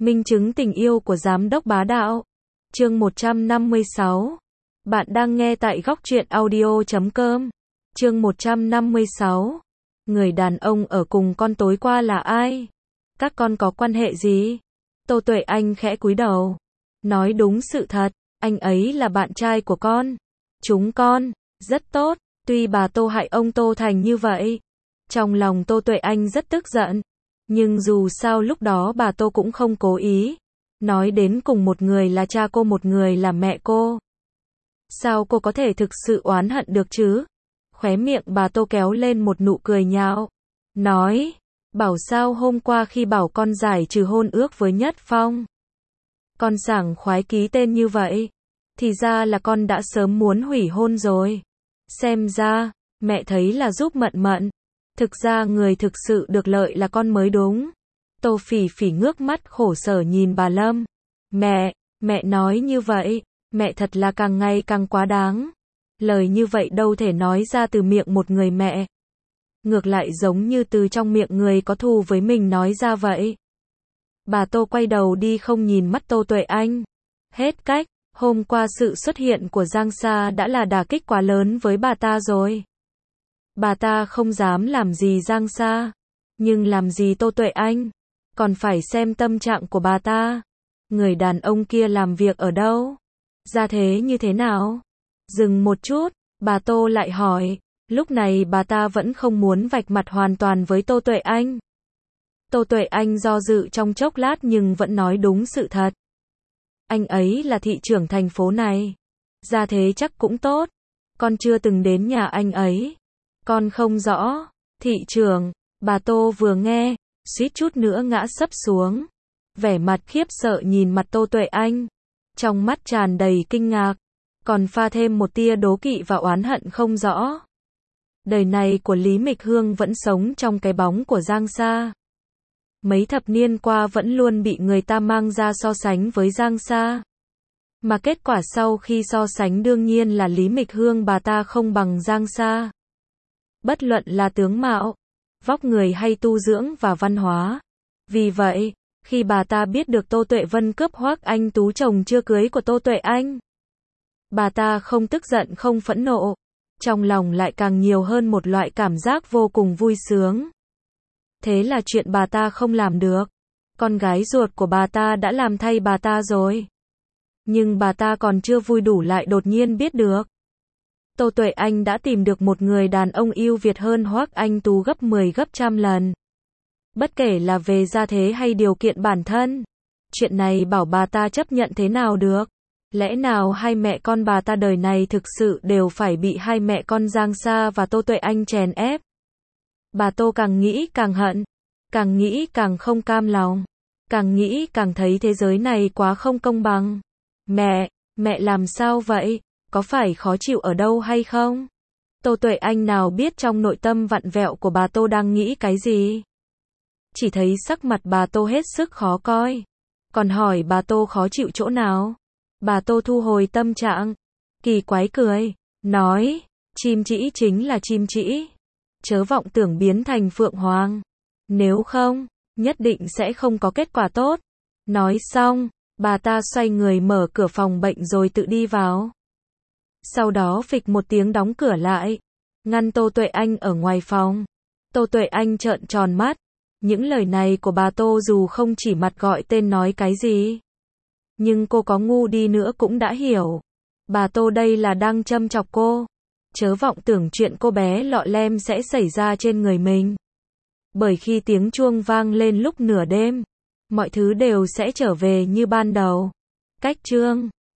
Minh chứng tình yêu của giám đốc bá đạo. Chương 156. Bạn đang nghe tại góc truyện audio.com. Chương 156. Người đàn ông ở cùng con tối qua là ai? Các con có quan hệ gì? Tô Tuệ Anh khẽ cúi đầu. Nói đúng sự thật, anh ấy là bạn trai của con. Chúng con, rất tốt, tuy bà Tô hại ông Tô Thành như vậy. Trong lòng Tô Tuệ Anh rất tức giận. Nhưng dù sao lúc đó bà Tô cũng không cố ý. Nói đến cùng một người là cha cô, một người là mẹ cô. Sao cô có thể thực sự oán hận được chứ? Khóe miệng bà Tô kéo lên một nụ cười nhạo. Nói, bảo sao hôm qua khi bảo con giải trừ hôn ước với Nhất Phong, con sảng khoái ký tên như vậy. Thì ra là con đã sớm muốn hủy hôn rồi. Xem ra, mẹ thấy là giúp Mận Mận. Thực ra người thực sự được lợi là con mới đúng. Tô Phỉ Phỉ ngước mắt khổ sở nhìn bà Lâm. Mẹ nói như vậy, mẹ thật là càng ngày càng quá đáng. Lời như vậy đâu thể nói ra từ miệng một người mẹ. Ngược lại giống như từ trong miệng người có thù với mình nói ra vậy. Bà Tô quay đầu đi không nhìn mắt Tô Tuệ Anh. Hết cách, hôm qua sự xuất hiện của Giang Sa đã là đả kích quá lớn với bà ta rồi. Bà ta không dám làm gì Giang Sa, nhưng làm gì Tô Tuệ Anh, còn phải xem tâm trạng của bà ta. Người đàn ông kia làm việc ở đâu? Ra thế như thế nào? Dừng một chút, bà Tô lại hỏi. Lúc này bà ta vẫn không muốn vạch mặt hoàn toàn với Tô Tuệ Anh. Tô Tuệ Anh do dự trong chốc lát nhưng vẫn nói đúng sự thật. Anh ấy là thị trưởng thành phố này. Ra thế chắc cũng tốt. Con chưa từng đến nhà anh ấy. Con không rõ. Thị trưởng, bà Tô vừa nghe, suýt chút nữa ngã sấp xuống. Vẻ mặt khiếp sợ nhìn mặt Tô Tuệ Anh. Trong mắt tràn đầy kinh ngạc. Còn pha thêm một tia đố kỵ và oán hận không rõ. Đời này của Lý Mịch Hương vẫn sống trong cái bóng của Giang Sa. Mấy thập niên qua vẫn luôn bị người ta mang ra so sánh với Giang Sa. Mà kết quả sau khi so sánh đương nhiên là Lý Mịch Hương bà ta không bằng Giang Sa. Bất luận là tướng mạo, vóc người hay tu dưỡng và văn hóa. Vì vậy, khi bà ta biết được Tô Tuệ Vân cướp Hoắc Anh Tú chồng chưa cưới của Tô Tuệ Anh, bà ta không tức giận không phẫn nộ. Trong lòng lại càng nhiều hơn một loại cảm giác vô cùng vui sướng. Thế là chuyện bà ta không làm được. Con gái ruột của bà ta đã làm thay bà ta rồi. Nhưng bà ta còn chưa vui đủ lại đột nhiên biết được. Tô Tuệ Anh đã tìm được một người đàn ông ưu việt hơn Hoắc Anh Tú gấp 10 gấp trăm lần. Bất kể là về gia thế hay điều kiện bản thân. Chuyện này bảo bà ta chấp nhận thế nào được. Lẽ nào hai mẹ con bà ta đời này thực sự đều phải bị hai mẹ con Giang Sa và Tô Tuệ Anh chèn ép? Bà Tô càng nghĩ càng hận, càng nghĩ càng không cam lòng, càng nghĩ càng thấy thế giới này quá không công bằng. Mẹ làm sao vậy? Có phải khó chịu ở đâu hay không? Tô Tuệ Anh nào biết trong nội tâm vặn vẹo của bà Tô đang nghĩ cái gì? Chỉ thấy sắc mặt bà Tô hết sức khó coi. Còn hỏi bà Tô khó chịu chỗ nào? Bà Tô thu hồi tâm trạng, kỳ quái cười, nói, chim trĩ chính là chim trĩ. Chớ vọng tưởng biến thành phượng hoàng. Nếu không, nhất định sẽ không có kết quả tốt. Nói xong, bà ta xoay người mở cửa phòng bệnh rồi tự đi vào. Sau đó phịch một tiếng đóng cửa lại, ngăn Tô Tuệ Anh ở ngoài phòng. Tô Tuệ Anh trợn tròn mắt. Những lời này của bà Tô dù không chỉ mặt gọi tên nói cái gì, nhưng cô có ngu đi nữa cũng đã hiểu. Bà Tô đây là đang châm chọc cô. Chớ vọng tưởng chuyện cô bé lọ lem sẽ xảy ra trên người mình. Bởi khi tiếng chuông vang lên lúc nửa đêm, mọi thứ đều sẽ trở về như ban đầu. Cách chương